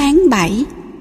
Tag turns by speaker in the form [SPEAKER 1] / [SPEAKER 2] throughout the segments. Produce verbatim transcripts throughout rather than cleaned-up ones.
[SPEAKER 1] tháng bảy.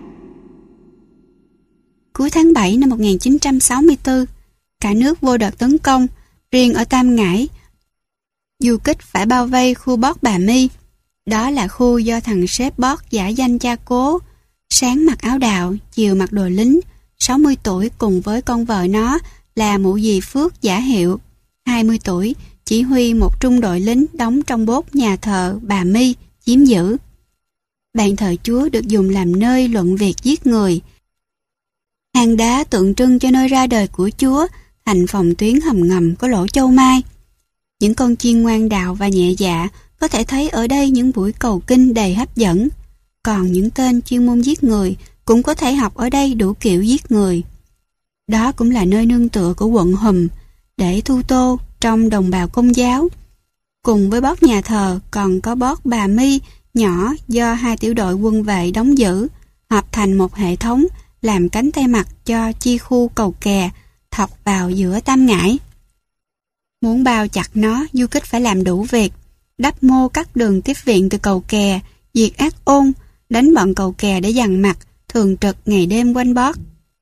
[SPEAKER 1] Cuối tháng bảy năm một nghìn chín trăm sáu mươi tư, cả nước vô đợt tấn công. Riêng ở Tam Ngãi, du kích phải bao vây khu Bót Bà My. Đó là khu do thằng sếp Bót giả danh cha cố, sáng mặc áo đạo, chiều mặc đồ lính, sáu mươi tuổi cùng với con vợ nó là mụ dì Phước giả hiệu, hai mươi tuổi, chỉ huy một trung đội lính đóng trong bốt nhà thờ Bà My, chiếm giữ. Bàn thờ Chúa được dùng làm nơi luận việc giết người. Hang đá tượng trưng cho nơi ra đời của Chúa thành phòng tuyến hầm ngầm có lỗ châu mai. Những con chiên ngoan đạo và nhẹ dạ có thể thấy ở đây những buổi cầu kinh đầy hấp dẫn. Còn những tên chuyên môn giết người cũng có thể học ở đây đủ kiểu giết người. Đó cũng là nơi nương tựa của quận Hùm để thu tô trong đồng bào Công giáo. Cùng với bót nhà thờ còn có bót Bà My nhỏ do hai tiểu đội quân vệ đóng giữ, hợp thành một hệ thống làm cánh tay mặt cho chi khu cầu kè thọc vào giữa Tam Ngãi. Muốn bao chặt nó, du kích phải làm đủ việc: đắp mô cắt đường tiếp viện từ cầu kè, diệt ác ôn, đánh bọn cầu kè để dằn mặt, thường trực ngày đêm quanh bót.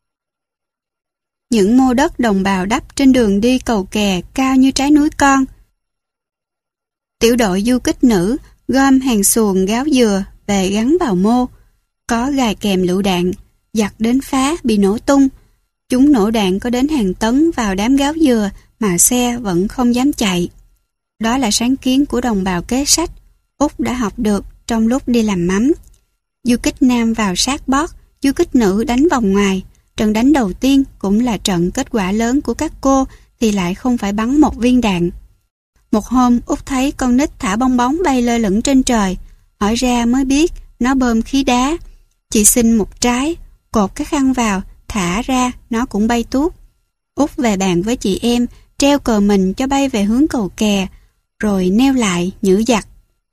[SPEAKER 1] Những mô đất đồng bào đắp trên đường đi cầu kè cao như trái núi con. Tiểu đội du kích nữ gom hàng xuồng gáo dừa về gắn vào mô, có gài kèm lựu đạn, giặc đến phá bị nổ tung. Chúng nổ đạn có đến hàng tấn vào đám gáo dừa mà xe vẫn không dám chạy. Đó là sáng kiến của đồng bào kế sách, Úc đã học được trong lúc đi làm mắm. Du kích nam vào sát bót, du kích nữ đánh vòng ngoài. Trận đánh đầu tiên cũng là trận kết quả lớn của các cô thì lại không phải bắn một viên đạn. Một hôm Úc thấy con nít thả bong bóng bay lơ lửng trên trời, hỏi ra mới biết nó bơm khí đá. Chị xin một trái, cột cái khăn vào, thả ra nó cũng bay tuốt. Úc về bàn với chị em, treo cờ mình cho bay về hướng cầu kè, rồi neo lại nhử giặc.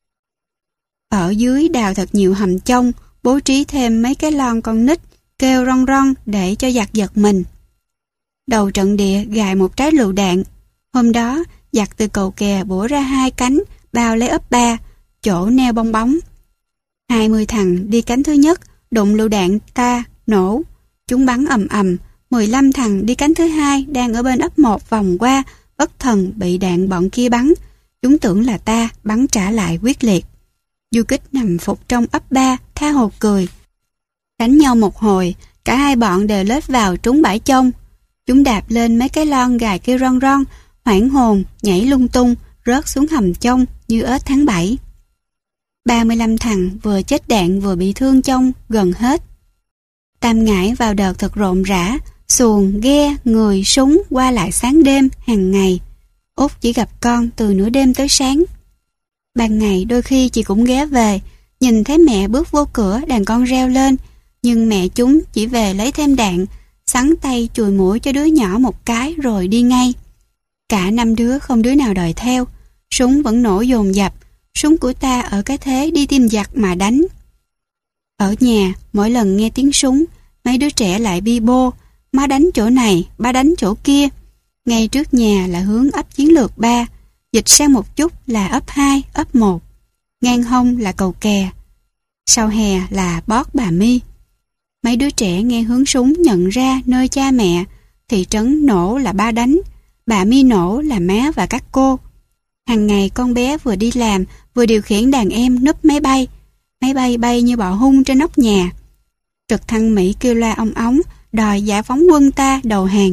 [SPEAKER 1] Ở dưới đào thật nhiều hầm chông, bố trí thêm mấy cái lon con nít kêu rong rong để cho giặc giật mình. Đầu trận địa gài một trái lựu đạn. Hôm đó giặc từ cầu kè bủa ra hai cánh bao lấy ấp ba, chỗ neo bong bóng. Hai mươi thằng đi cánh thứ nhất đụng lựu đạn ta nổ, chúng bắn ầm ầm. Mười lăm thằng đi cánh thứ hai đang ở bên ấp một vòng qua, bất thần bị đạn bọn kia bắn. Chúng tưởng là ta, bắn trả lại quyết liệt. Du kích nằm phục trong ấp ba, tha hồ cười. Đánh nhau một hồi, cả hai bọn đều lết vào trúng bãi chông. Chúng đạp lên mấy cái lon gài kêu ron ron, hoảng hồn, nhảy lung tung, rớt xuống hầm chông như ếch tháng bảy. ba mươi lăm thằng vừa chết đạn vừa bị thương chông gần hết. Tam Ngãi vào đợt thật rộn rã, xuồng, ghe, người, súng qua lại sáng đêm, hàng ngày. Út chỉ gặp con từ nửa đêm tới sáng. Ban ngày đôi khi chị cũng ghé về, nhìn thấy mẹ bước vô cửa đàn con reo lên, nhưng mẹ chúng chỉ về lấy thêm đạn, sắn tay chùi mũi cho đứa nhỏ một cái rồi đi ngay. Cả năm đứa không đứa nào đòi theo, súng vẫn nổ dồn dập, súng của ta ở cái thế đi tìm giặc mà đánh. Ở nhà, mỗi lần nghe tiếng súng, mấy đứa trẻ lại bi bô, má đánh chỗ này, ba đánh chỗ kia. Ngay trước nhà là hướng ấp chiến lược ba, dịch sang một chút là ấp hai, ấp một. Ngang hông là cầu kè, sau hè là bót Bà My. Mấy đứa trẻ nghe hướng súng nhận ra nơi cha mẹ, thị trấn nổ là ba đánh, Bà My nổ là má và các cô. Hàng ngày con bé vừa đi làm, vừa điều khiển đàn em núp máy bay. Máy bay bay như bọ hung trên nóc nhà. Trực thăng Mỹ kêu loa ong ống, đòi giải phóng quân ta đầu hàng.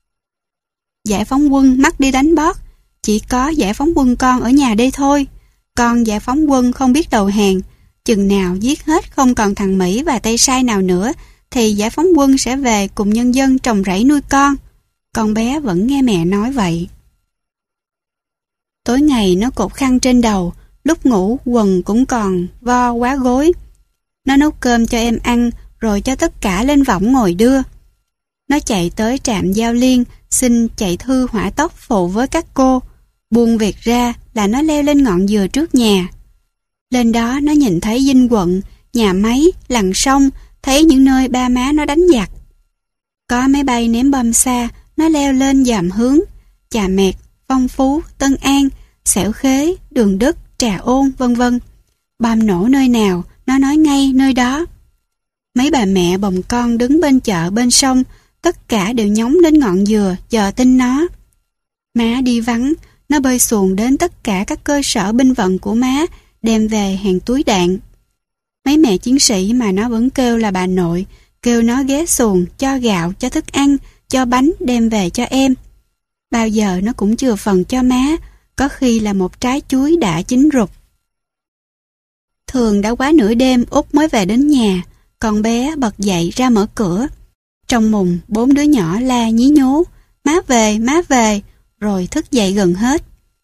[SPEAKER 1] Giải phóng quân mắc đi đánh bót, chỉ có giải phóng quân con ở nhà đây thôi. Con giải phóng quân không biết đầu hàng, chừng nào giết hết không còn thằng Mỹ và Tây Sai nào nữa, thì giải phóng quân sẽ về cùng nhân dân trồng rẫy nuôi con. Con bé vẫn nghe mẹ nói vậy. Tối ngày nó cột khăn trên đầu, lúc ngủ quần cũng còn vo quá gối. Nó nấu cơm cho em ăn, rồi cho tất cả lên võng ngồi đưa. Nó chạy tới trạm Giao Liên, xin chạy thư hỏa tốc phụ với các cô. Buông việc ra là nó leo lên ngọn dừa trước nhà. Lên đó nó nhìn thấy dinh quận, nhà máy, lằn sông, thấy những nơi ba má nó đánh giặc. Có máy bay ném bom xa, nó leo lên dòm hướng, Chà Mẹt, Phong Phú, Tân An, Xẻo Khế, Đường Đức, Trà Ôn, vân vân. Bom nổ nơi nào, nó nói ngay nơi đó. Mấy bà mẹ bồng con đứng bên chợ bên sông, tất cả đều nhóng đến ngọn dừa chờ tin nó. Má đi vắng, nó bơi xuồng đến tất cả các cơ sở binh vận của má, đem về hàng túi đạn. Mấy mẹ chiến sĩ mà nó vẫn kêu là bà nội, kêu nó ghé xuồng, cho gạo, cho thức ăn, cho bánh đem về cho em. Bao giờ nó cũng chừa phần cho má, có khi là một trái chuối đã chín rục. Thường đã quá nửa đêm Út mới về đến nhà, con bé bật dậy ra mở cửa. Trong mùng, bốn đứa nhỏ la nhí nhố, má về, má về, rồi thức dậy gần hết.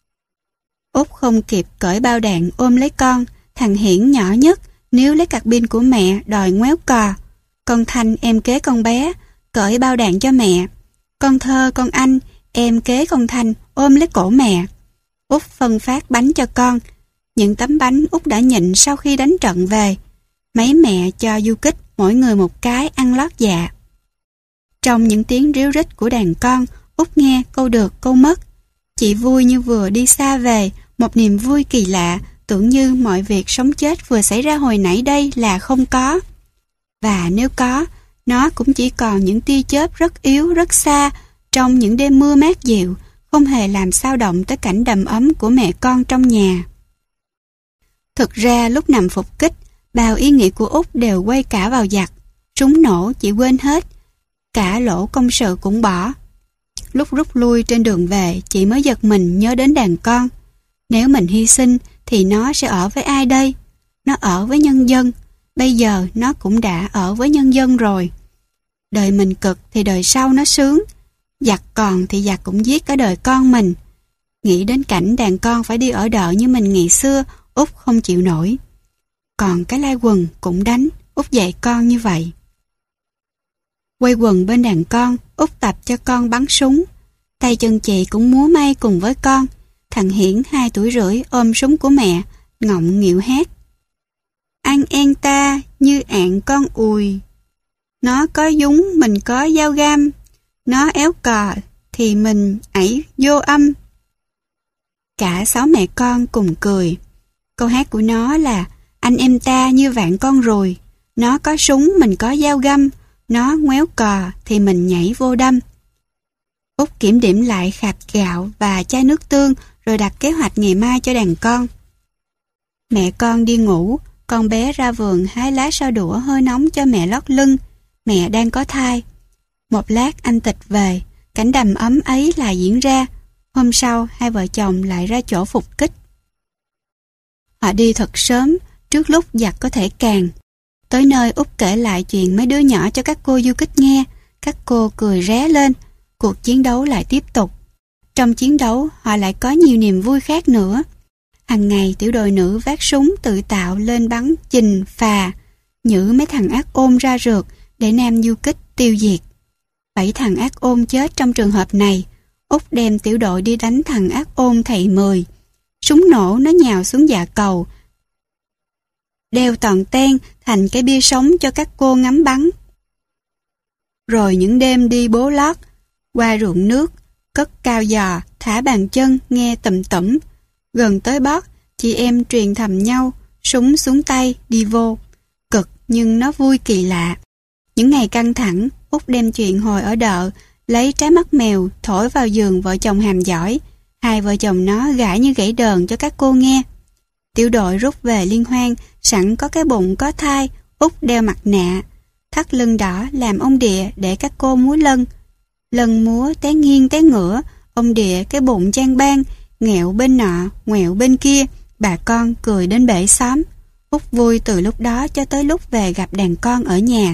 [SPEAKER 1] Út không kịp cởi bao đạn ôm lấy con, thằng Hiển nhỏ nhất, níu lấy cạc pin của mẹ đòi ngoéo cò. Con Thanh em kế con bé, cởi bao đạn cho mẹ. Con Thơ, con Anh, em kế con Thanh, ôm lấy cổ mẹ. Út phân phát bánh cho con. Những tấm bánh Út đã nhịn sau khi đánh trận về. Mấy mẹ cho du kích mỗi người một cái ăn lót dạ. Trong những tiếng ríu rít của đàn con, Út nghe câu được câu mất. Chị vui như vừa đi xa về, một niềm vui kỳ lạ, tưởng như mọi việc sống chết vừa xảy ra hồi nãy đây là không có. Và nếu có, nó cũng chỉ còn những tia chớp rất yếu, rất xa, trong những đêm mưa mát dịu, không hề làm xao động tới cảnh đầm ấm của mẹ con trong nhà. Thực ra lúc nằm phục kích, bao ý nghĩ của Út đều quay cả vào giặc. Súng nổ chị quên hết, cả lỗ công sự cũng bỏ. Lúc rút lui trên đường về, chị mới giật mình nhớ đến đàn con. Nếu mình hy sinh thì nó sẽ ở với ai đây? Nó ở với nhân dân. Bây giờ nó cũng đã ở với nhân dân rồi. Đời mình cực thì đời sau nó sướng. Giặc còn thì giặc cũng giết cả đời con mình. Nghĩ đến cảnh đàn con phải đi ở đợ như mình ngày xưa, Út không chịu nổi. Còn cái lai quần cũng đánh, Út dạy con như vậy. Quay quần bên đàn con, Út tập cho con bắn súng. Tay chân chị cũng múa may cùng với con. Thằng Hiển hai tuổi rưỡi ôm súng của mẹ, ngọng nghịu hát. Anh em ta như ạn con ùi. Nó có dúng, mình có dao găm. Nó éo cò, thì mình ảy vô âm. Cả sáu mẹ con cùng cười. Câu hát của nó là anh em ta như vạn con ruồi. Nó có súng, mình có dao găm. Nó ngoéo cò, thì mình nhảy vô đâm. Út kiểm điểm lại khạp gạo và chai nước tương, rồi đặt kế hoạch ngày mai cho đàn con. Mẹ con đi ngủ, con bé ra vườn hái lá sao đũa hơi nóng cho mẹ lót lưng. Mẹ đang có thai. Một lát anh Tịch về, cảnh đầm ấm ấy lại diễn ra. Hôm sau, hai vợ chồng lại ra chỗ phục kích. Họ đi thật sớm, trước lúc giặc có thể càng. Tới nơi Út kể lại chuyện mấy đứa nhỏ cho các cô du kích nghe. Các cô cười ré lên. Cuộc chiến đấu lại tiếp tục. Trong chiến đấu, họ lại có nhiều niềm vui khác nữa. Hằng ngày tiểu đội nữ vác súng tự tạo lên bắn chình phà, nhử mấy thằng ác ôn ra rượt để nam du kích tiêu diệt. Bảy thằng ác ôn chết trong trường hợp này. Út đem tiểu đội đi đánh thằng ác ôn thầy mười. Súng nổ nó nhào xuống dạ cầu, đeo toàn ten thành cái bia sống cho các cô ngắm bắn. Rồi những đêm đi bố lót, qua ruộng nước, cất cao giò, thả bàn chân nghe tùm tủm. Gần tới bót, chị em truyền thầm nhau, súng xuống tay, đi vô. Cực nhưng nó vui kỳ lạ. Những ngày căng thẳng, Út đem chuyện hồi ở đợ, lấy trái mắt mèo thổi vào giường vợ chồng Hàm giỏi. Hai vợ chồng nó gãi như gãy đờn cho các cô nghe. Tiểu đội rút về liên hoan, sẵn có cái bụng có thai, Út đeo mặt nạ, thắt lưng đỏ làm ông địa để các cô múa lân. Lân múa té nghiêng té ngửa, ông địa cái bụng trang ban, nghẹo bên nọ, ngoẹo bên kia, bà con cười đến bể xóm. Út vui từ lúc đó cho tới lúc về gặp đàn con ở nhà.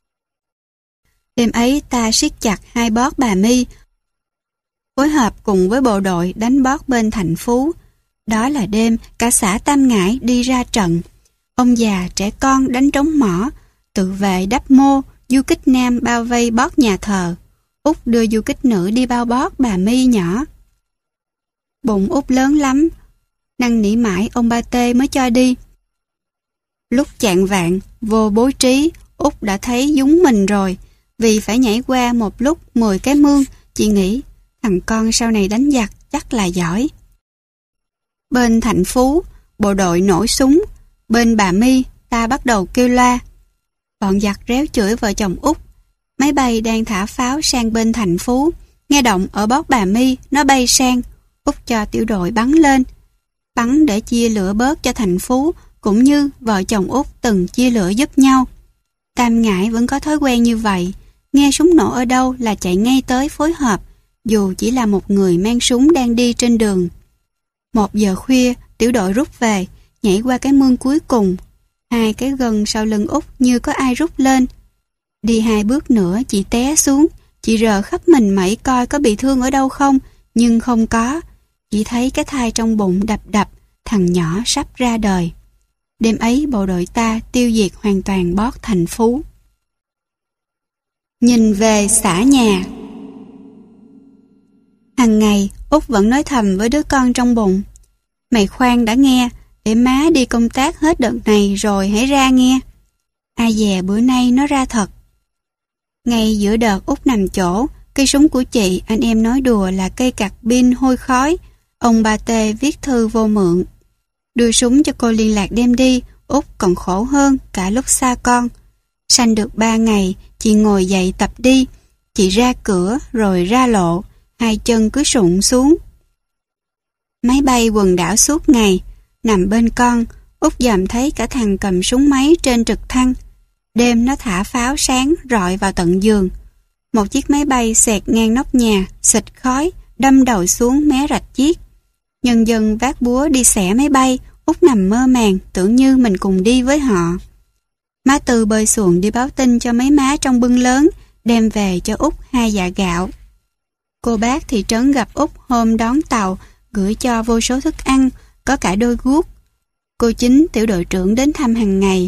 [SPEAKER 1] Đêm ấy ta siết chặt hai bót bà My, phối hợp cùng với bộ đội đánh bót bên Thành Phú. Đó là đêm cả xã Tam Ngãi đi ra trận. Ông già trẻ con đánh trống mỏ, tự vệ đắp mô, du kích nam bao vây bót nhà thờ. Út đưa du kích nữ đi bao bót bà My nhỏ. Bụng Út lớn lắm, năn nỉ mãi ông ba Tê mới cho đi. Lúc chạng vạng vô bố trí, Út đã thấy dúng mình rồi. Vì phải nhảy qua một lúc mười cái mương, chị nghĩ thằng con sau này đánh giặc chắc là giỏi. Bên Thành Phú, bộ đội nổ súng. Bên bà My, ta bắt đầu kêu la. Bọn giặc réo chửi vợ chồng Út. Máy bay đang thả pháo sang bên Thành Phú. Nghe động ở bót Bà My, nó bay sang. Út cho tiểu đội bắn lên. Bắn để chia lửa bớt cho Thành Phú, cũng như vợ chồng Út từng chia lửa giúp nhau. Tam Ngải vẫn có thói quen như vậy. Nghe súng nổ ở đâu là chạy ngay tới phối hợp, dù chỉ là một người mang súng đang đi trên đường. Một giờ khuya, tiểu đội rút về, nhảy qua cái mương cuối cùng. Hai cái gân sau lưng Út như có ai rút lên. Đi hai bước nữa chị té xuống. Chị rờ khắp mình mẩy coi có bị thương ở đâu không, nhưng không có. Chỉ thấy cái thai trong bụng đập đập, thằng nhỏ sắp ra đời. Đêm ấy bộ đội ta tiêu diệt hoàn toàn bót Thành Phú. Nhìn về xã nhà. Hằng ngày Út vẫn nói thầm với đứa con trong bụng: mày khoan đã nghe, để má đi công tác hết đợt này rồi hãy ra nghe. Ai dè bữa nay nó ra thật. Ngay giữa đợt Út nằm chỗ, cây súng của chị anh em nói đùa là cây cạc pin hôi khói. Ông Ba Tê viết thư vô mượn. Đưa súng cho cô liên lạc đem đi, Út còn khổ hơn cả lúc xa con. Sanh được ba ngày, chị ngồi dậy tập đi. Chị ra cửa rồi ra lộ, hai chân cứ sụn xuống. Máy bay quần đảo suốt ngày. Nằm bên con, Út dòm thấy cả thằng cầm súng máy trên trực thăng. Đêm nó thả pháo sáng rọi vào tận giường. Một chiếc máy bay xẹt ngang nóc nhà, xịt khói, đâm đầu xuống mé rạch chiếc. Nhân dân vác búa đi xẻ máy bay. Út nằm mơ màng, tưởng như mình cùng đi với họ. Má Tư bơi xuồng đi báo tin cho mấy má trong bưng lớn, đem về cho Út hai dạ gạo. Cô bác thị trấn gặp Út hôm đón tàu, gửi cho vô số thức ăn, có cả đôi guốc. Cô Chính, tiểu đội trưởng đến thăm hàng ngày.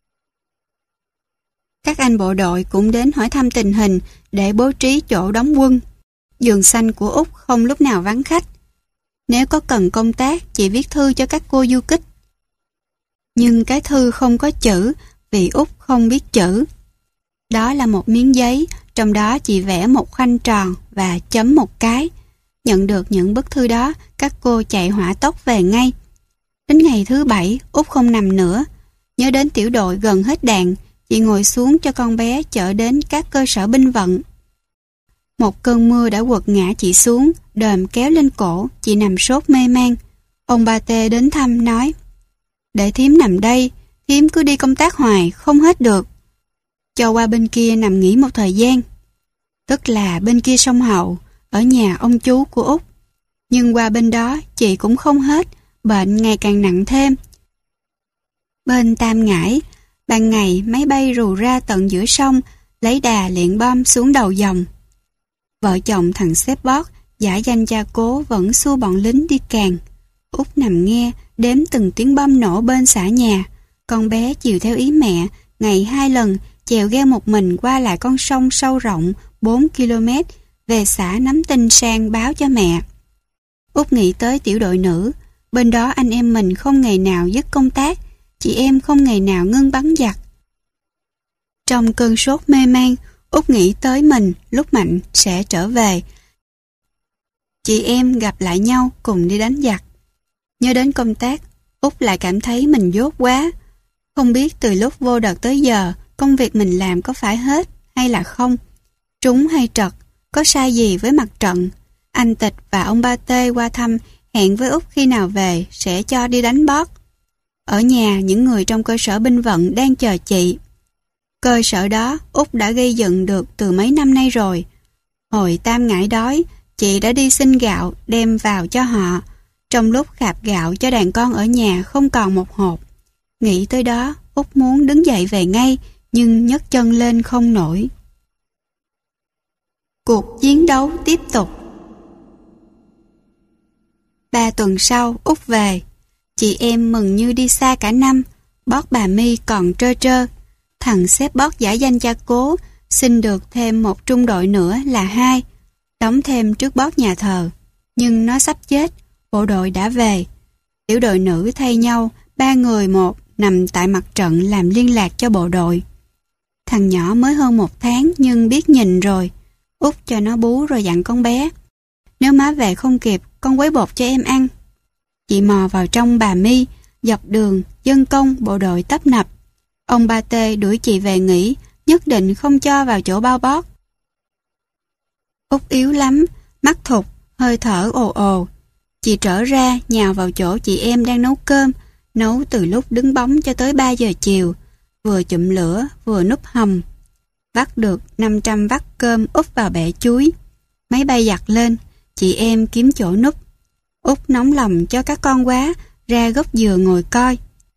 [SPEAKER 1] Các anh bộ đội cũng đến hỏi thăm tình hình để bố trí chỗ đóng quân. Giường xanh của Út không lúc nào vắng khách. Nếu có cần công tác, chị viết thư cho các cô du kích. Nhưng cái thư không có chữ, vì Út không biết chữ. Đó là một miếng giấy, trong đó chị vẽ một khoanh tròn và chấm một cái. Nhận được những bức thư đó, các cô chạy hỏa tốc về ngay. Đến ngày thứ bảy, Út không nằm nữa. Nhớ đến tiểu đội gần hết đạn, chị ngồi xuống cho con bé chở đến các cơ sở binh vận. Một cơn mưa đã quật ngã chị xuống, đờm kéo lên cổ, chị nằm sốt mê man. Ông Ba Tê đến thăm nói: để thím nằm đây, thím cứ đi công tác hoài, không hết được. Cho qua bên kia nằm nghỉ một thời gian. Tức là bên kia sông Hậu, ở nhà ông chú của Út. Nhưng qua bên đó chị cũng không hết, bệnh ngày càng nặng thêm. Bên Tam Ngải, ban ngày máy bay rù ra tận giữa sông, lấy đà liệng bom xuống đầu dòng. Vợ chồng thằng sếp bót, giả danh cha cố vẫn xua bọn lính đi càng. Út nằm nghe, đếm từng tiếng bom nổ bên xã nhà. Con bé chiều theo ý mẹ, ngày hai lần, chèo ghe một mình qua lại con sông sâu rộng bốn ki lô mét, về xã nắm tin sang báo cho mẹ. Út nghĩ tới tiểu đội nữ, bên đó anh em mình không ngày nào dứt công tác, chị em không ngày nào ngưng bắn giặc. Trong cơn sốt mê man, Út nghĩ tới mình lúc Mạnh sẽ trở về. Chị em gặp lại nhau cùng đi đánh giặc. Nhớ đến công tác, Út lại cảm thấy mình dốt quá. Không biết từ lúc vô đợt tới giờ, công việc mình làm có phải hết hay là không? Trúng hay trật, có sai gì với mặt trận? Anh Tịch và ông Ba Tê qua thăm, hẹn với Út khi nào về sẽ cho đi đánh bót. Ở nhà, những người trong cơ sở binh vận đang chờ chị. Cơ sở đó Út đã gây dựng được từ mấy năm nay rồi. Hồi Tam Ngải đói, chị đã đi xin gạo đem vào cho họ, trong lúc khạp gạo cho đàn con ở nhà không còn một hộp. Nghĩ tới đó, Út muốn đứng dậy về ngay, nhưng nhấc chân lên không nổi. Cuộc chiến đấu tiếp tục. Ba tuần sau, Út về. Chị em mừng như đi xa cả năm, bót bà My còn trơ trơ. Thằng sếp bót giả danh cha cố, xin được thêm một trung đội nữa là hai, đóng thêm trước bót nhà thờ. Nhưng nó sắp chết, bộ đội đã về. Tiểu đội nữ thay nhau, ba người một, nằm tại mặt trận làm liên lạc cho bộ đội. Thằng nhỏ mới hơn một tháng nhưng biết nhìn rồi. Út cho nó bú rồi dặn con bé: nếu má về không kịp, con quấy bột cho em ăn. Chị mò vào trong bà My, dọc đường, dân công, bộ đội tấp nập. Ông Ba Tê đuổi chị về nghỉ, nhất định không cho vào chỗ bao bóp. Út yếu lắm, mắt thụt, hơi thở ồ ồ. Chị trở ra, nhào vào chỗ chị em đang nấu cơm, nấu từ lúc đứng bóng cho tới ba giờ chiều, vừa chụm lửa, vừa núp hầm. Vắt được năm trăm vắt cơm úp vào bể chuối. Máy bay giặt lên, chị em kiếm chỗ núp. Út nóng lòng cho các con quá, ra gốc dừa ngồi coi.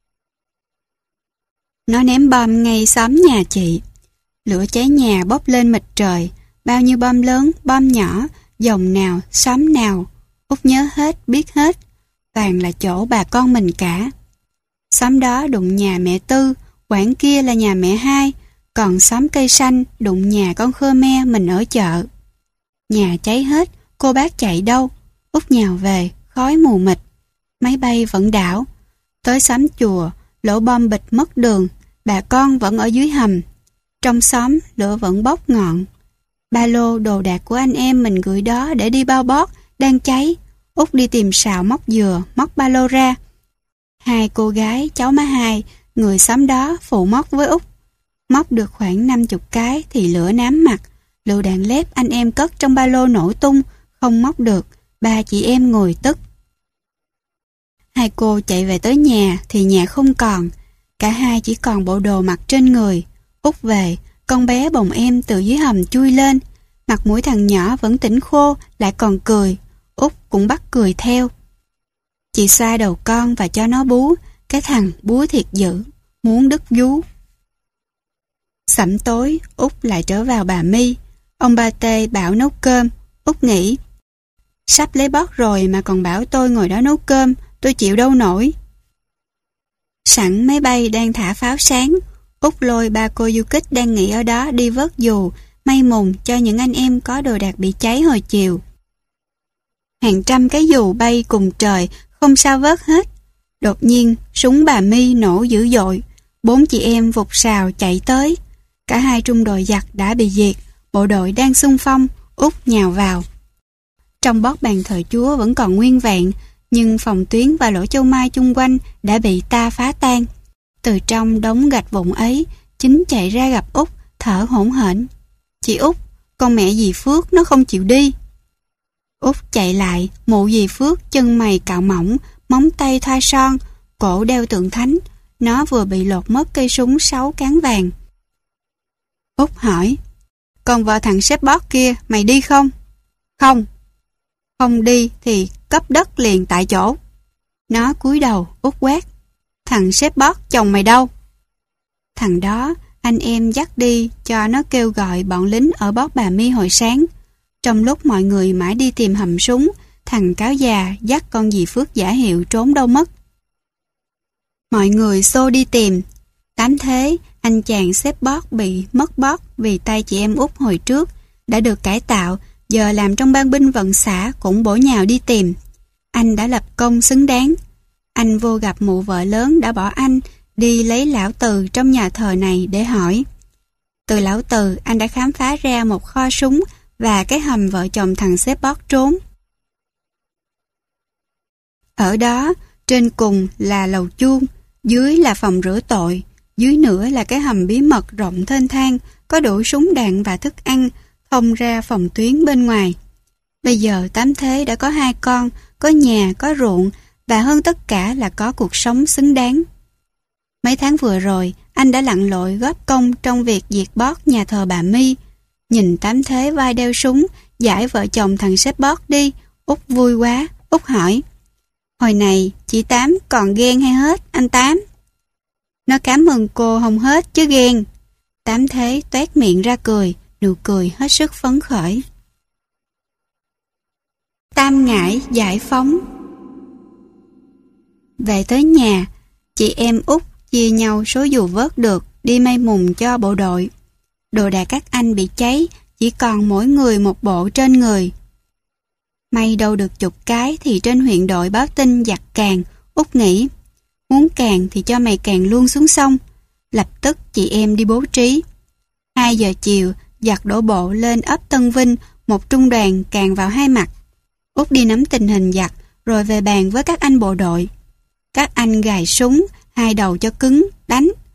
[SPEAKER 1] Nó ném bom ngay xóm nhà chị. Lửa cháy nhà bốc lên mịt trời, bao nhiêu bom lớn, bom nhỏ, dòng nào, xóm nào. Út nhớ hết, biết hết, toàn là chỗ bà con mình cả. Xóm đó đụng nhà mẹ Tư, quảng kia là nhà mẹ Hai, còn xóm cây xanh đụng nhà con Khmer mình ở chợ. Nhà cháy hết, cô bác chạy đâu? Út nhào về, khói mù mịt. Máy bay vẫn đảo. Tới xóm chùa, lỗ bom bịch mất đường, bà con vẫn ở dưới hầm. Trong xóm, lửa vẫn bốc ngọn. Ba lô đồ đạc của anh em mình gửi đó để đi bao bóp, đang cháy. Út đi tìm sào móc dừa, móc ba lô ra. Hai cô gái, cháu má Hai, người xóm đó phụ móc với Út. Móc được khoảng năm chục cái thì lửa nám mặt. Lựu đạn lép anh em cất trong ba lô nổ tung, không móc được. Ba chị em ngồi tức. Hai cô chạy về tới nhà thì nhà không còn. Cả hai chỉ còn bộ đồ mặc trên người. Út về, con bé bồng em từ dưới hầm chui lên. Mặt mũi thằng nhỏ vẫn tỉnh khô, lại còn cười. Út cũng bắt cười theo. Chị xoa đầu con và cho nó bú. Cái thằng bú thiệt dữ, muốn đứt vú. Sẩm tối, Út lại trở vào bà My. Ông Ba Tê bảo nấu cơm. Út nghĩ, sắp lấy bót rồi mà còn bảo tôi ngồi đó nấu cơm, tôi chịu đâu nổi. Sẵn máy bay đang thả pháo sáng, Út lôi ba cô du kích đang nghỉ ở đó đi vớt dù, may mùng cho những anh em có đồ đạc bị cháy hồi chiều. Hàng trăm cái dù bay cùng trời, không sao vớt hết. Đột nhiên, súng bà My nổ dữ dội. Bốn chị em vụt sào chạy tới. Cả hai trung đội giặc đã bị diệt, bộ đội đang xung phong, Út nhào vào. Trong bót bàn thờ Chúa vẫn còn nguyên vẹn, nhưng phòng tuyến và lỗ châu mai chung quanh đã bị ta phá tan. Từ trong đống gạch vụn ấy, Chính chạy ra gặp Út, thở hổn hển. Chị Út, con mẹ dì Phước nó không chịu đi. Út chạy lại, mụ dì Phước chân mày cạo mỏng, móng tay thoa son, cổ đeo tượng thánh. Nó vừa bị lột mất cây súng sáu cán vàng. Út hỏi, còn vợ thằng sếp bót kia, mày đi không? Không. Không đi thì cấp đất liền tại chỗ. Nó cúi đầu, Út quát. Thằng sếp bót chồng mày đâu? Thằng đó, anh em dắt đi cho nó kêu gọi bọn lính ở bót bà My hồi sáng. Trong lúc mọi người mãi đi tìm hầm súng, thằng cáo già dắt con dì Phước giả hiệu trốn đâu mất. Mọi người xô đi tìm. Tám thế, anh chàng xếp bót bị mất bót vì tay chị em Út hồi trước, đã được cải tạo, giờ làm trong ban binh vận xã cũng bổ nhào đi tìm. Anh đã lập công xứng đáng. Anh vô gặp mụ vợ lớn đã bỏ anh, đi lấy lão Từ trong nhà thờ này để hỏi. Từ lão Từ, anh đã khám phá ra một kho súng và cái hầm vợ chồng thằng xếp bót trốn. Ở đó, trên cùng là lầu chuông, dưới là phòng rửa tội, dưới nữa là cái hầm bí mật rộng thênh thang, có đủ súng đạn và thức ăn, thông ra phòng tuyến bên ngoài. Bây giờ Tám Thế đã có hai con, có nhà, có ruộng, và hơn tất cả là có cuộc sống xứng đáng. Mấy tháng vừa rồi, anh đã lặn lội góp công trong việc diệt bót nhà thờ bà My. Nhìn Tám Thế vai đeo súng, giải vợ chồng thằng sếp bót đi, Út vui quá. Út hỏi, hồi này chị Tám còn ghen hay hết anh Tám? Nó cảm ơn cô không hết chứ ghen. Tám Thế toét miệng ra cười, nụ cười hết sức phấn khởi. Tam Ngãi giải phóng. Về tới nhà, chị em Út chia nhau số dù vớt được đi may mùng cho bộ đội. Đồ đạc các anh bị cháy, chỉ còn mỗi người một bộ trên người. May đâu được chục cái thì trên huyện đội báo tin giặc càng. Út nghĩ, muốn càng thì cho mày càng luôn xuống sông. Lập tức chị em đi bố trí. Hai giờ chiều, giặc đổ bộ lên ấp Tân Vinh, một trung đoàn càng vào hai mặt. Út đi nắm tình hình giặc, rồi về bàn với các anh bộ đội. Các anh gài súng, hai đầu cho cứng, đánh.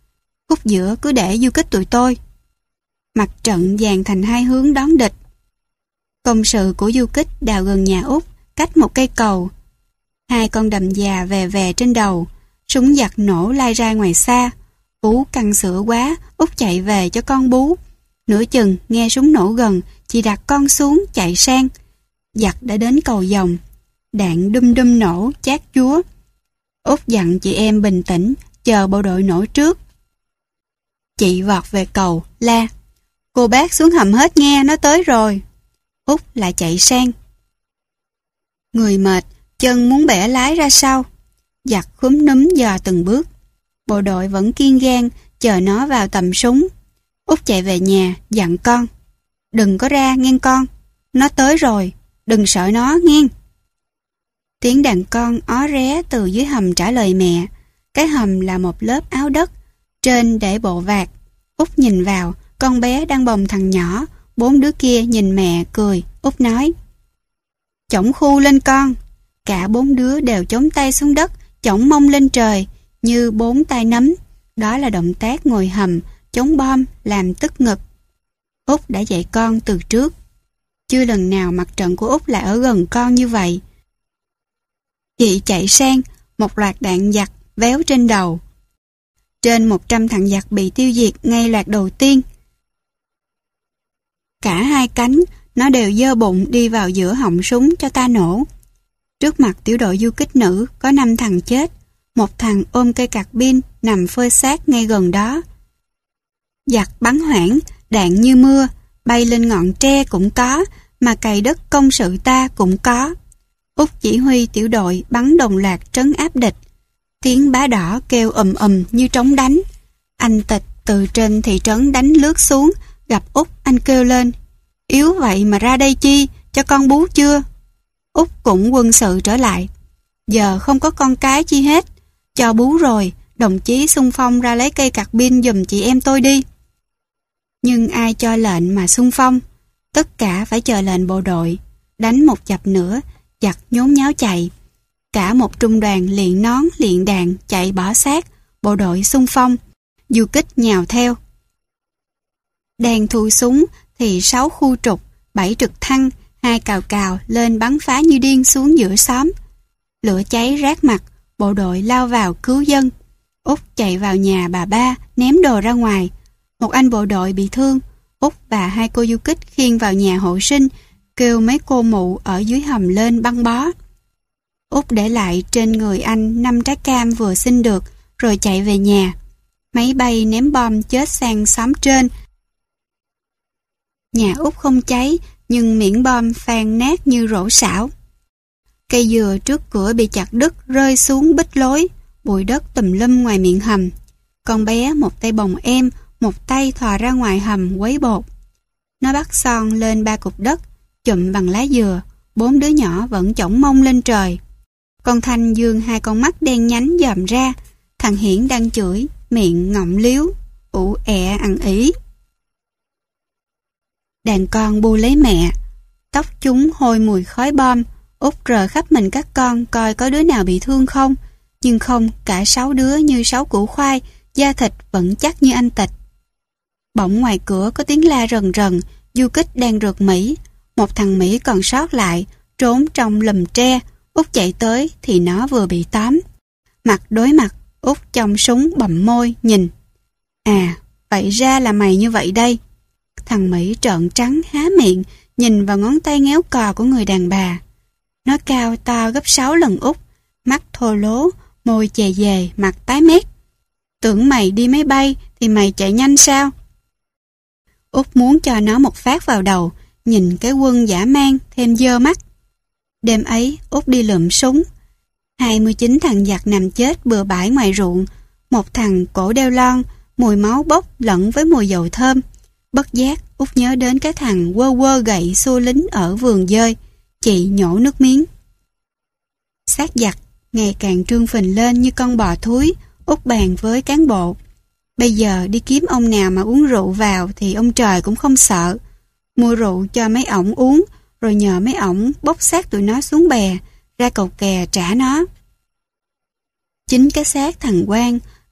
[SPEAKER 1] khúc giữa cứ để du kích tụi tôi. Mặt trận dàn thành hai hướng đón địch. Công sự của du kích đào gần nhà Út, cách một cây cầu. Hai con đầm già về về trên đầu, súng giặc nổ lai ra ngoài xa. Bú căng sữa quá, Út chạy về cho con bú. Nửa chừng nghe súng nổ gần, chị đặt con xuống chạy sang. Giặc đã đến cầu Dòng. Đạn đum đum nổ, chát chúa. Út dặn chị em bình tĩnh, chờ bộ đội nổ trước. Chị vọt về cầu, la: cô bác xuống hầm hết nghe, nó tới rồi. Út lại chạy sang. Người mệt, chân muốn bẻ lái ra sau. Giặc khúm núm dò từng bước. Bộ đội vẫn kiên gan, chờ nó vào tầm súng. Út chạy về nhà, dặn con: đừng có ra nghe con, nó tới rồi, đừng sợ nó nghe. Tiếng đàn con ó ré từ dưới hầm trả lời mẹ. Cái hầm là một lớp áo đất, trên để bộ vạt. Út nhìn vào, con bé đang bồng thằng nhỏ, bốn đứa kia nhìn mẹ cười. Út nói: chổng khu lên con. Cả bốn đứa đều chống tay xuống đất, chổng mông lên trời như bốn tay nắm. Đó là động tác ngồi hầm chống bom làm tức ngực. Út đã dạy con từ trước. Chưa lần nào mặt trận của Út lại ở gần con như vậy. Chị chạy sang, một loạt đạn giặc véo trên đầu. Trên một trăm thằng giặc bị tiêu diệt ngay loạt đầu tiên. Cả hai cánh, nó đều giơ bụng đi vào giữa họng súng cho ta nổ. Trước mặt tiểu đội du kích nữ có năm thằng chết. Một thằng ôm cây cạc pin nằm phơi xác ngay gần đó. Giặc bắn hoảng, đạn như mưa, bay lên ngọn tre cũng có, mà cày đất công sự ta cũng có. Út chỉ huy tiểu đội bắn đồng loạt trấn áp địch. Tiếng bá đỏ kêu ầm ầm như trống đánh. Anh Tịch từ trên thị trấn đánh lướt xuống, gặp Út anh kêu lên: yếu vậy mà ra đây chi, cho con bú chưa? Út cũng quân sự trở lại: giờ không có con cái chi hết, cho bú rồi, đồng chí xung phong ra lấy cây cạc pin giùm chị em tôi đi. Nhưng ai cho lệnh mà xung phong? Tất cả phải chờ lệnh bộ đội. Đánh một chập nữa, giặc nhốn nháo chạy. Cả một trung đoàn liền nón liền đàn chạy bỏ xác. Bộ đội xung phong, du kích nhào theo. Đang thu súng thì sáu khu trục, bảy trực thăng, hai cào cào lên bắn phá như điên xuống giữa xóm. Lửa cháy rát mặt, bộ đội lao vào cứu dân. Út chạy vào nhà bà ba, ném đồ ra ngoài. Một anh bộ đội bị thương, Út và hai cô du kích khiêng vào nhà hộ sinh, kêu mấy cô mụ ở dưới hầm lên băng bó. Út để lại trên người anh năm trái cam vừa xin được, rồi chạy về nhà. Máy bay ném bom chết sang xóm trên. Nhà Út không cháy, nhưng miệng bom phàn nát như rổ xảo. Cây dừa trước cửa bị chặt đứt rơi xuống bích lối, bụi đất tùm lum ngoài miệng hầm. Con bé một tay bồng em, một tay thò ra ngoài hầm quấy bột. Nó bắt son lên ba cục đất, chụm bằng lá dừa, bốn đứa nhỏ vẫn chổng mông lên trời. Con Thanh dương hai con mắt đen nhánh dòm ra, thằng Hiển đang chửi, miệng ngọng liếu, ụ ẹ ăn ý. Đàn con bu lấy mẹ, tóc chúng hôi mùi khói bom. Út rờ khắp mình các con coi có đứa nào bị thương không, nhưng không, cả sáu đứa như sáu củ khoai, da thịt vẫn chắc như anh Tịch. Bỗng ngoài cửa có tiếng la rần rần, du kích đang rượt Mỹ. Một thằng Mỹ còn sót lại, trốn trong lùm tre. Út chạy tới thì nó vừa bị tóm. Mặt đối mặt, Út trong súng bậm môi nhìn. À, vậy ra là mày như vậy đây. Thằng Mỹ trợn trắng há miệng, nhìn vào ngón tay ngéo cò của người đàn bà. Nó cao to gấp sáu lần Út, mắt thô lố, môi chề dề, mặt tái mét. Tưởng mày đi máy bay thì mày chạy nhanh sao? Út muốn cho nó một phát vào đầu, nhìn cái quân dã man thêm dơ mắt. Đêm ấy, Út đi lượm súng. hai mươi chín thằng giặc nằm chết bừa bãi ngoài ruộng. Một thằng cổ đeo lon, mùi máu bốc lẫn với mùi dầu thơm. Bất giác, Út nhớ đến cái thằng quơ quơ gậy xua lính ở vườn dơi. Chị nhổ nước miếng. Xác giặc ngày càng trương phình lên như con bò thúi. Út bàn với cán bộ. Bây giờ đi kiếm ông nào mà uống rượu vào thì ông trời cũng không sợ. Mua rượu cho mấy ổng uống, rồi nhờ mấy ổng bốc xác tụi nó xuống bè, ra cầu kè trả nó. Chính cái xác thằng Quang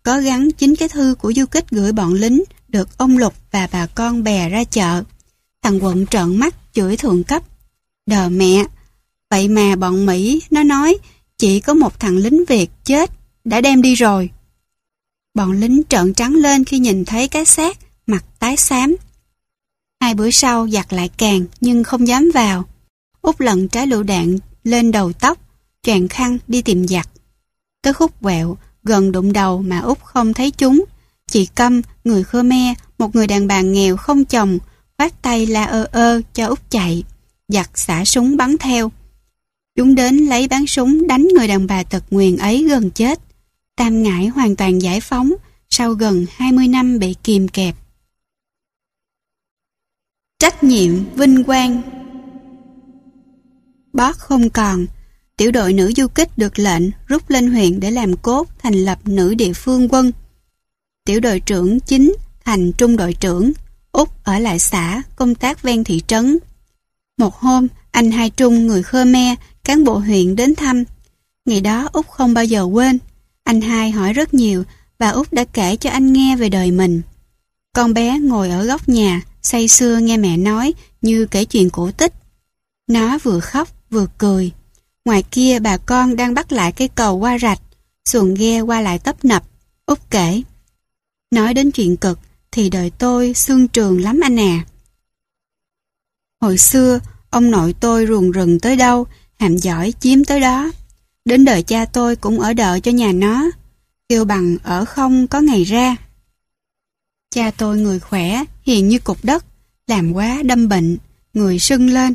[SPEAKER 1] có gắn chính cái thư của Du Kích gửi bọn lính được ông Lục và bà con bè ra chợ. Thằng Quận trợn mắt chửi thượng cấp. Đờ mẹ! Vậy mà bọn Mỹ nó nói chỉ có một thằng lính Việt chết, đã đem đi rồi. Bọn lính trợn trắng lên khi nhìn thấy cái xác, mặt tái xám. Hai bữa sau giặt lại càng nhưng không dám vào. Út lận trái lựu đạn lên đầu tóc, choàng khăn đi tìm giặt. Tới khúc quẹo, gần đụng đầu mà Út không thấy chúng. Chị Câm, người Khmer, một người đàn bà nghèo không chồng, khoát tay la ơ ơ cho Út chạy. Giặt xả súng bắn theo. Chúng đến lấy bắn súng đánh người đàn bà tật nguyền ấy gần chết. Tam Ngãi hoàn toàn giải phóng sau gần hai mươi năm bị kìm kẹp. Trách nhiệm vinh quang. Bót không còn, tiểu đội nữ du kích được lệnh rút lên huyện để làm cốt thành lập nữ địa phương quân. Tiểu đội trưởng chính thành trung đội trưởng, Út ở lại xã công tác ven thị trấn. Một hôm, anh Hai Trung người Khmer, cán bộ huyện đến thăm. Ngày đó Út không bao giờ quên. Anh Hai hỏi rất nhiều và Út đã kể cho anh nghe về đời mình. Con bé ngồi ở góc nhà, say sưa nghe mẹ nói như kể chuyện cổ tích. Nó vừa khóc vừa cười. Ngoài kia bà con đang bắt lại cái cầu qua rạch, xuồng ghe qua lại tấp nập. Út kể. Nói đến chuyện cực thì đời tôi xương trường lắm anh à. Hồi xưa, ông nội tôi ruồng rừng tới đâu, hàm giỏi chiếm tới đó. Đến đời cha tôi cũng ở đợi cho nhà nó, kêu bằng ở không có ngày ra. Cha tôi người khỏe, hiền như cục đất, làm quá đâm bệnh, người sưng lên.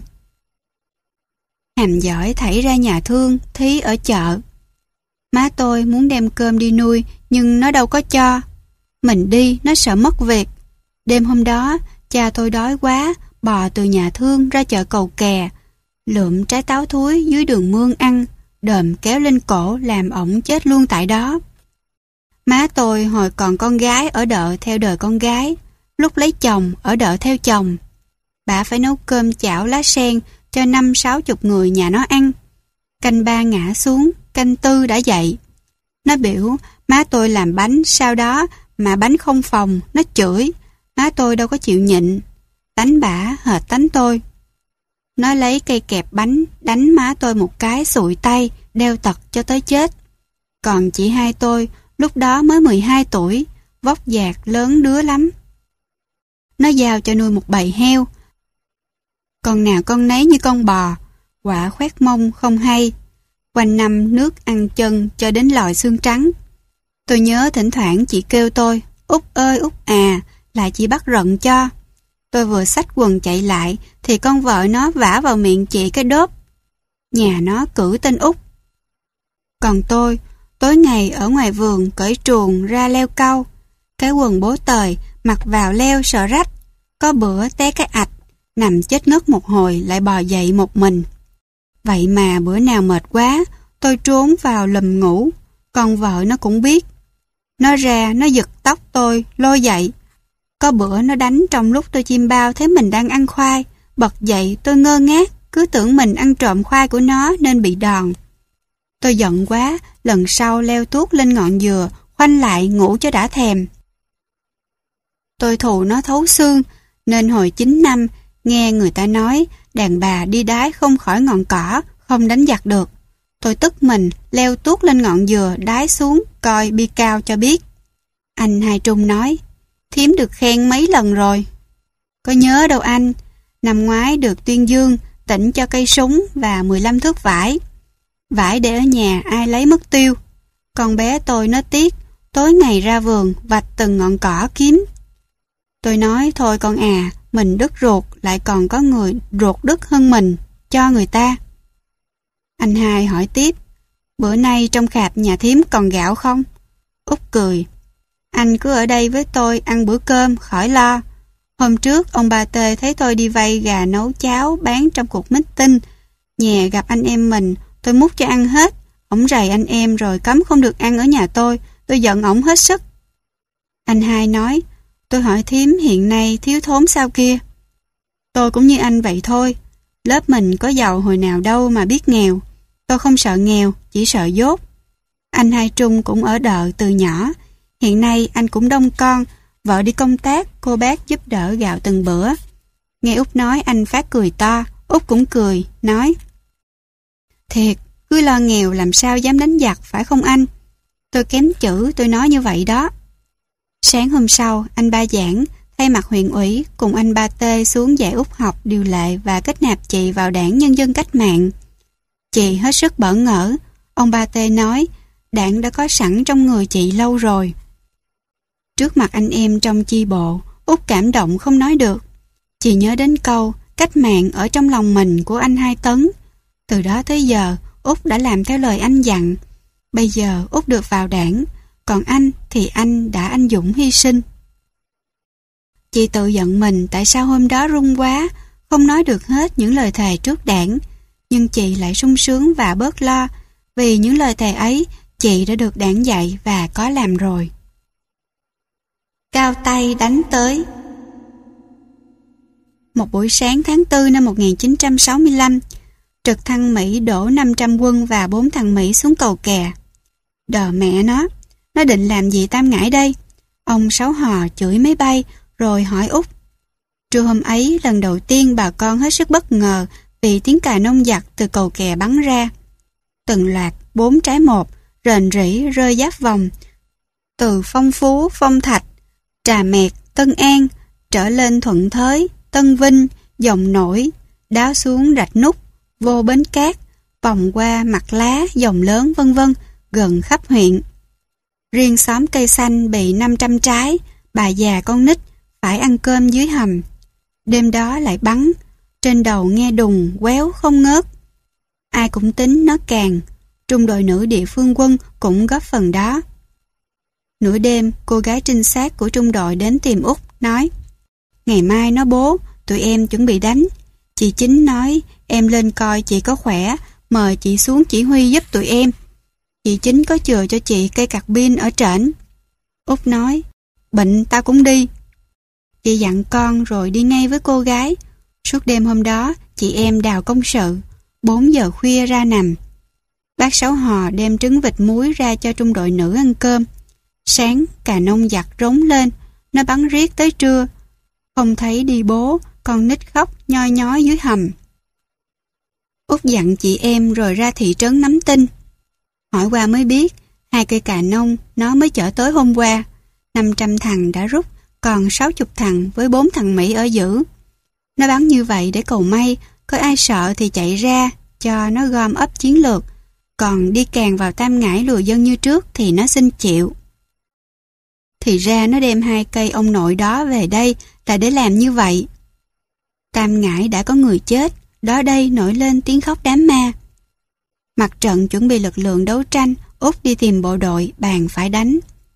[SPEAKER 1] Hàm giỏi thảy ra nhà thương, thí ở chợ. Má tôi muốn đem cơm đi nuôi, nhưng nó đâu có cho. Mình đi, nó sợ mất việc. Đêm hôm đó, cha tôi đói quá, bò từ nhà thương ra chợ Cầu Kè, lượm trái táo thúi dưới đường mương ăn, đờm kéo lên cổ làm ổng chết luôn tại đó. Má tôi hồi còn con gái ở đợ theo đời con gái, lúc lấy chồng ở đợ theo chồng. Bà phải nấu cơm chảo lá sen cho năm sáu chục người nhà nó ăn. Canh ba ngã xuống, canh tư đã dậy. Nó biểu má tôi làm bánh sau đó mà bánh không phòng, nó chửi. Má tôi đâu có chịu nhịn, tánh bả hệt tánh tôi. Nó lấy cây kẹp bánh đánh má tôi một cái sụi tay, đeo tật cho tới chết. Còn chị hai tôi lúc đó mới mười hai tuổi, vóc dạc lớn đứa lắm. Nó giao cho nuôi một bầy heo. Con nào con nấy như con bò, quả khoét mông không hay. Quanh năm nước ăn chân cho đến lòi xương trắng. Tôi nhớ thỉnh thoảng chị kêu tôi, Út ơi Út à, lại chị bắt rận cho. Tôi vừa xách quần chạy lại thì con vợ nó vả vào miệng chị cái đốp. Nhà nó cử tên Út. Còn tôi, tối ngày ở ngoài vườn cởi truồng ra leo cau. Cái quần bố tời, mặc vào leo sợ rách. Có bữa té cái ạch, nằm chết ngất một hồi lại bò dậy một mình. Vậy mà bữa nào mệt quá, tôi trốn vào lùm ngủ. Con vợ nó cũng biết. Nó ra, nó giật tóc tôi, lôi dậy. Có bữa nó đánh trong lúc tôi chiêm bao thấy mình đang ăn khoai. Bật dậy tôi ngơ ngác, cứ tưởng mình ăn trộm khoai của nó nên bị đòn. Tôi giận quá, lần sau leo tuốt lên ngọn dừa, khoanh lại ngủ cho đã thèm. Tôi thù nó thấu xương, nên hồi chín năm, nghe người ta nói đàn bà đi đái không khỏi ngọn cỏ, không đánh giặc được. Tôi tức mình, leo tuốt lên ngọn dừa, đái xuống, coi bi cao cho biết. Anh Hai Trung nói, thím được khen mấy lần rồi. Có nhớ đâu anh, năm ngoái được tuyên dương, tỉnh cho cây súng và mười lăm thước vải. Vải để ở nhà ai lấy mất tiêu. Con bé tôi nó tiếc, tối ngày ra vườn vạch từng ngọn cỏ kiếm. Tôi nói thôi con à, mình đứt ruột lại còn có người ruột đứt hơn mình, cho người ta. Anh Hai hỏi tiếp, bữa nay trong khạp nhà thím còn gạo không? Út cười, anh cứ ở đây với tôi ăn bữa cơm, khỏi lo. Hôm trước ông ba Tê thấy tôi đi vay gà nấu cháo bán trong cuộc meeting. Nhà gặp anh em mình, tôi múc cho ăn hết. Ổng rầy anh em rồi cấm không được ăn ở nhà tôi. Tôi giận ổng hết sức. Anh Hai nói, tôi hỏi thím hiện nay thiếu thốn sao kia. Tôi cũng như anh vậy thôi. Lớp mình có giàu hồi nào đâu mà biết nghèo. Tôi không sợ nghèo, chỉ sợ dốt. Anh Hai Trung cũng ở đợ từ nhỏ. Hiện nay anh cũng đông con, vợ đi công tác, cô bác giúp đỡ gạo từng bữa. Nghe Út nói anh phát cười to, Út cũng cười, nói: Thiệt, cứ lo nghèo làm sao dám đánh giặc phải không anh? Tôi kém chữ tôi nói như vậy đó. Sáng hôm sau, anh Ba Giảng thay mặt huyện ủy cùng anh Ba Tê xuống dạy Út học điều lệ và kết nạp chị vào Đảng Nhân dân Cách mạng. Chị hết sức bỡ ngỡ. Ông Ba Tê nói Đảng đã có sẵn trong người chị lâu rồi. Trước mặt anh em trong chi bộ, Út cảm động không nói được. Chị nhớ đến câu cách mạng ở trong lòng mình của anh Hai Tấn. Từ đó tới giờ, Út đã làm theo lời anh dặn. Bây giờ Út được vào Đảng, còn anh thì anh đã anh dũng hy sinh. Chị tự giận mình tại sao hôm đó run quá, không nói được hết những lời thề trước Đảng. Nhưng chị lại sung sướng và bớt lo, vì những lời thề ấy chị đã được Đảng dạy và có làm rồi. Cao tay đánh tới. Một buổi sáng tháng tư năm một nghìn chín trăm sáu mươi lăm, trực thăng Mỹ đổ năm trăm quân và bốn thằng Mỹ xuống cầu kè. Đờ mẹ nó, nó định làm gì Tam Ngãi đây? Ông Sáu Hò chửi máy bay rồi hỏi Út. Trưa hôm ấy lần đầu tiên bà con hết sức bất ngờ vì tiếng cà nông giặc từ cầu kè bắn ra. Từng loạt bốn trái một rền rỉ rơi giáp vòng từ Phong Phú, Phong Thạch, Trà Mẹt, Tân An trở lên Thuận Thới, Tân Vinh, Dòng Nổi, đáo xuống Rạch Nút, vô Bến Cát, vòng qua Mặt Lá, Dòng Lớn vân vân gần khắp huyện. Riêng xóm Cây Xanh bị năm trăm trái, bà già con nít phải ăn cơm dưới hầm. Đêm đó lại bắn, trên đầu nghe đùng quéo không ngớt. Ai cũng tính nó càng, trung đội nữ địa phương quân cũng góp phần đó. Nửa đêm, cô gái trinh sát của trung đội đến tìm Út, nói: Ngày mai nó bố, tụi em chuẩn bị đánh. Chị Chính nói em lên coi chị có khỏe, mời chị xuống chỉ huy giúp tụi em. Chị Chính có chừa cho chị cây cạc pin ở trển. Út nói: Bệnh tao cũng đi. Chị dặn con rồi đi ngay với cô gái. Suốt đêm hôm đó, chị em đào công sự, bốn giờ khuya ra nằm. Bác Sáu Hò đem trứng vịt muối ra cho trung đội nữ ăn cơm. Sáng, cà nông giặc rống lên, nó bắn riết tới trưa. Không thấy đi bố, con nít khóc nhoi nhói dưới hầm. Út dặn chị em rồi ra thị trấn nắm tin. Hỏi qua mới biết, hai cây cà nông nó mới chở tới hôm qua. năm trăm thằng đã rút, còn sáu mươi thằng với bốn thằng Mỹ ở giữ. Nó bắn như vậy để cầu may, có ai sợ thì chạy ra, cho nó gom ấp chiến lược. Còn đi càng vào Tam Ngãi lừa dân như trước thì nó xin chịu. Thì ra nó đem hai cây ông nội đó về đây là để làm như vậy. Tam Ngãi đã có người chết, đó đây nổi lên tiếng khóc đám ma. Mặt trận chuẩn bị lực lượng đấu tranh, Út đi tìm bộ đội bàn phải đánh.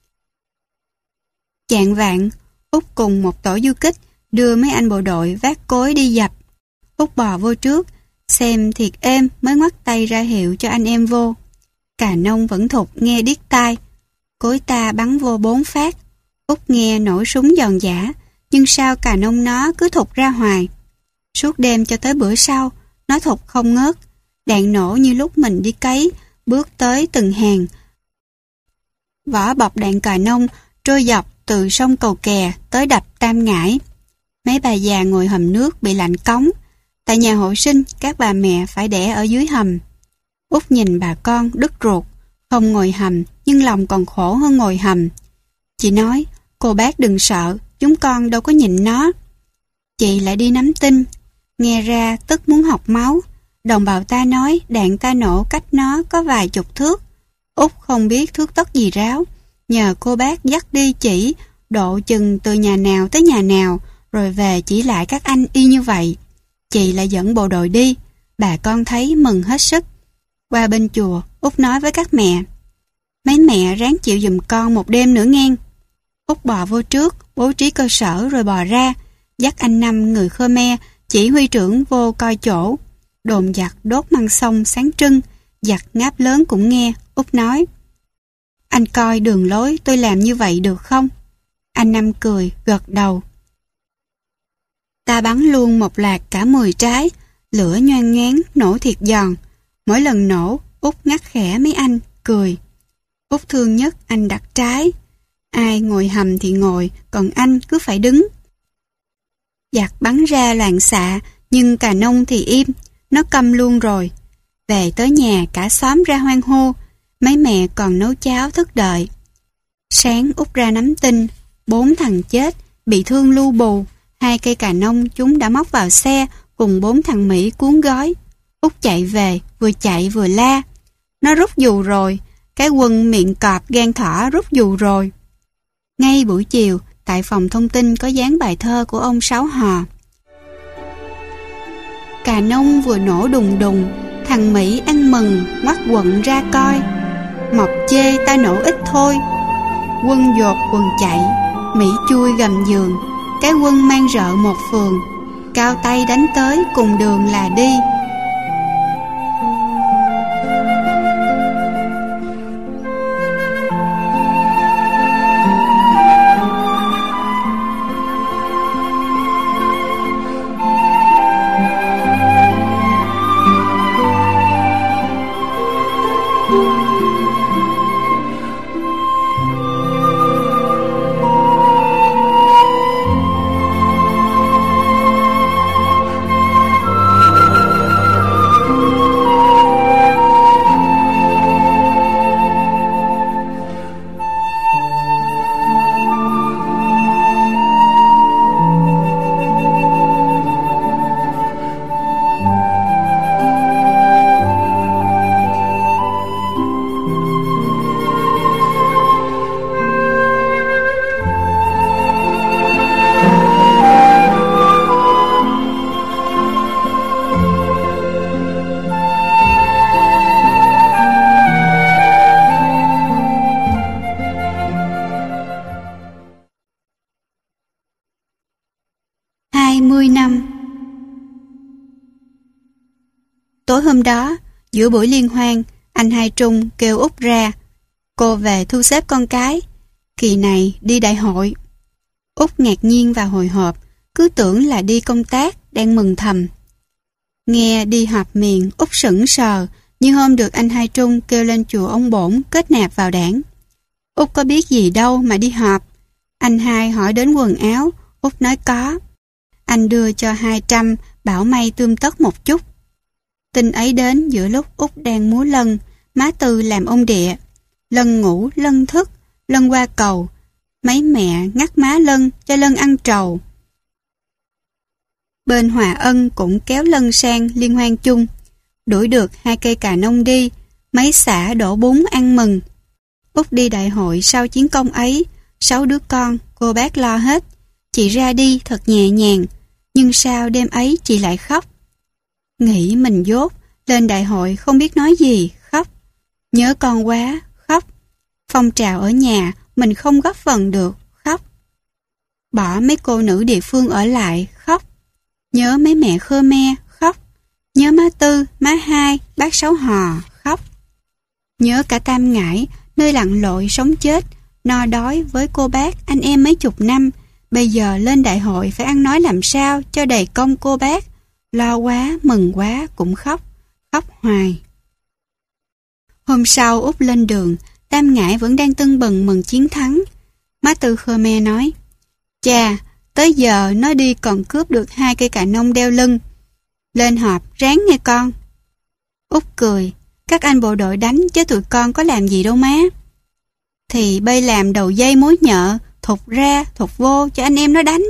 [SPEAKER 1] Chạng vạng, Út cùng một tổ du kích đưa mấy anh bộ đội vác cối đi dập. Út bò vô trước, xem thiệt êm mới ngoắt tay ra hiệu cho anh em vô. Cà nông vẫn thục nghe điếc tai. Cối ta bắn vô bốn phát. Út nghe nổ súng giòn giã, nhưng sao cà nông nó cứ thục ra hoài. Suốt đêm cho tới bữa sau, nó thục không ngớt. Đạn nổ như lúc mình đi cấy, bước tới từng hàng. Vỏ bọc đạn cà nông trôi dọc từ sông Cầu Kè tới đập Tam Ngãi. Mấy bà già ngồi hầm nước bị lạnh cống. Tại nhà hộ sinh, các bà mẹ phải đẻ ở dưới hầm. Út nhìn bà con đứt ruột, không ngồi hầm nhưng lòng còn khổ hơn ngồi hầm. Chị nói, cô bác đừng sợ, chúng con đâu có nhịn nó. Chị lại đi nắm tin, nghe ra tức muốn học máu. Đồng bào ta nói đạn ta nổ cách nó có vài chục thước. Út không biết thước tấc gì ráo, nhờ cô bác dắt đi chỉ độ chừng từ nhà nào tới nhà nào, rồi về chỉ lại các anh y như vậy. Chị lại dẫn bộ đội đi, bà con thấy mừng hết sức. Qua bên chùa, Út nói với các mẹ: Mấy mẹ ráng chịu giùm con một đêm nữa ngang. Út bò vô trước, bố trí cơ sở rồi bò ra, dắt anh Năm người Khmer, chỉ huy trưởng vô coi chỗ. Đồn giặc đốt măng sông sáng trưng, giặc ngáp lớn cũng nghe. Út nói: Anh coi đường lối tôi làm như vậy được không? Anh Năm cười, gật đầu. Ta bắn luôn một loạt cả mười trái, lửa nhoang ngán, nổ thiệt giòn. Mỗi lần nổ, Út ngắt khẽ mấy anh, cười. Út thương nhất anh đặt trái. Ai ngồi hầm thì ngồi, còn anh cứ phải đứng. Giặc bắn ra loạn xạ, nhưng cà nông thì im, nó câm luôn rồi. Về tới nhà cả xóm ra hoan hô, mấy mẹ còn nấu cháo thức đợi. Sáng Út ra nắm tin, bốn thằng chết, bị thương lu bù, hai cây cà nông chúng đã móc vào xe cùng bốn thằng Mỹ cuốn gói. Út chạy về, vừa chạy vừa la. Nó rút dù rồi, cái quân miệng cọp gan thỏ rút dù rồi. Ngay buổi chiều, tại phòng thông tin có dán bài thơ của ông Sáu Hò. Cà nông vừa nổ đùng đùng, thằng Mỹ ăn mừng ngoắt quận ra coi. Mọc chê ta nổ ít thôi. Quân dột quần chạy, Mỹ chui gầm giường. Cái quân mang rợ một phường, cao tay đánh tới cùng đường là đi. hai mươi năm. Tối hôm đó, giữa buổi liên hoan, anh Hai Trung kêu Út ra. Cô về thu xếp con cái. Kỳ này đi đại hội. Út ngạc nhiên và hồi hộp, cứ tưởng là đi công tác, đang mừng thầm. Nghe đi họp miền, Út sững sờ, như hôm được anh Hai Trung kêu lên chùa ông Bổn kết nạp vào đảng. Út có biết gì đâu mà đi họp. Anh Hai hỏi đến quần áo, Út nói có. Anh đưa cho hai trăm, bảo may tươm tất một chút. Tin ấy đến giữa lúc Út đang múa lân, má Tư làm ông địa. Lân ngủ, lân thức, lân qua cầu. Mấy mẹ ngắt má lân cho lân ăn trầu. Bên Hòa Ân cũng kéo lân sang liên hoan chung. Đuổi được hai cây cà nông đi, mấy xã đổ bún ăn mừng. Út đi đại hội sau chiến công ấy, sáu đứa con, cô bác lo hết. Chị ra đi thật nhẹ nhàng, nhưng sao đêm ấy chị lại khóc. Nghĩ mình dốt, lên đại hội không biết nói gì, khóc. Nhớ con quá, khóc. Phong trào ở nhà, mình không góp phần được, khóc. Bỏ mấy cô nữ địa phương ở lại, khóc. Nhớ mấy mẹ Khmer, khóc. Nhớ má Tư, má Hai, bác Sáu Hò, khóc. Nhớ cả Tam Ngãi, nơi lặn lội sống chết, no đói với cô bác, anh em mấy chục năm. Bây giờ lên đại hội phải ăn nói làm sao cho đầy công cô bác. Lo quá, mừng quá, cũng khóc. Khóc hoài. Hôm sau Út lên đường, Tam Ngãi vẫn đang tưng bừng mừng chiến thắng. Má Tư Khmer nói, chà, tới giờ nó đi còn cướp được hai cây cà nông đeo lưng. Lên họp, ráng nghe con. Út cười, các anh bộ đội đánh chứ tụi con có làm gì đâu má. Thì bây làm đầu dây mối nhợ, thục ra, thục vô cho anh em nó đánh.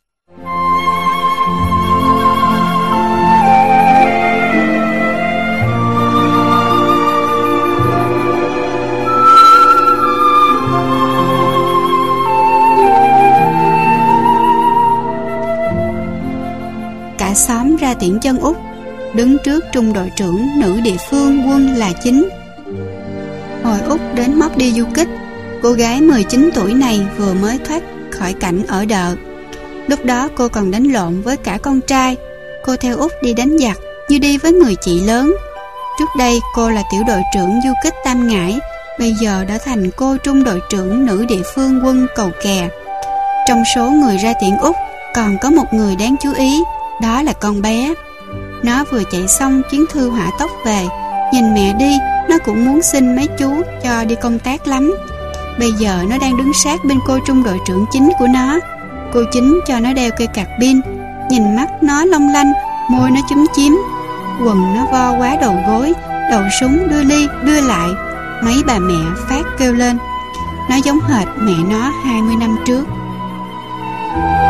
[SPEAKER 1] Cả xóm ra tiễn chân Út, đứng trước trung đội trưởng nữ địa phương quân là chính. Hồi Út đến móc đi du kích, cô gái mười chín tuổi này vừa mới thoát khỏi cảnh ở đợ. Lúc đó cô còn đánh lộn với cả con trai. Cô theo Út đi đánh giặc như đi với người chị lớn. Trước đây cô là tiểu đội trưởng du kích Tam Ngãi, bây giờ đã thành cô trung đội trưởng nữ địa phương quân Cầu Kè. Trong số người ra tiễn Út còn có một người đáng chú ý, đó là con bé. Nó vừa chạy xong chuyến thư hỏa tốc về, nhìn mẹ đi, nó cũng muốn xin mấy chú cho đi công tác lắm. Bây giờ nó đang đứng sát bên cô trung đội trưởng chính của nó. Cô chính cho nó đeo cây cạc pin. Nhìn mắt nó long lanh, môi nó chúm chím, quần nó vo quá đầu gối, đầu súng đưa ly đưa lại. Mấy bà mẹ phát kêu lên. Nó giống hệt mẹ nó hai mươi năm trước.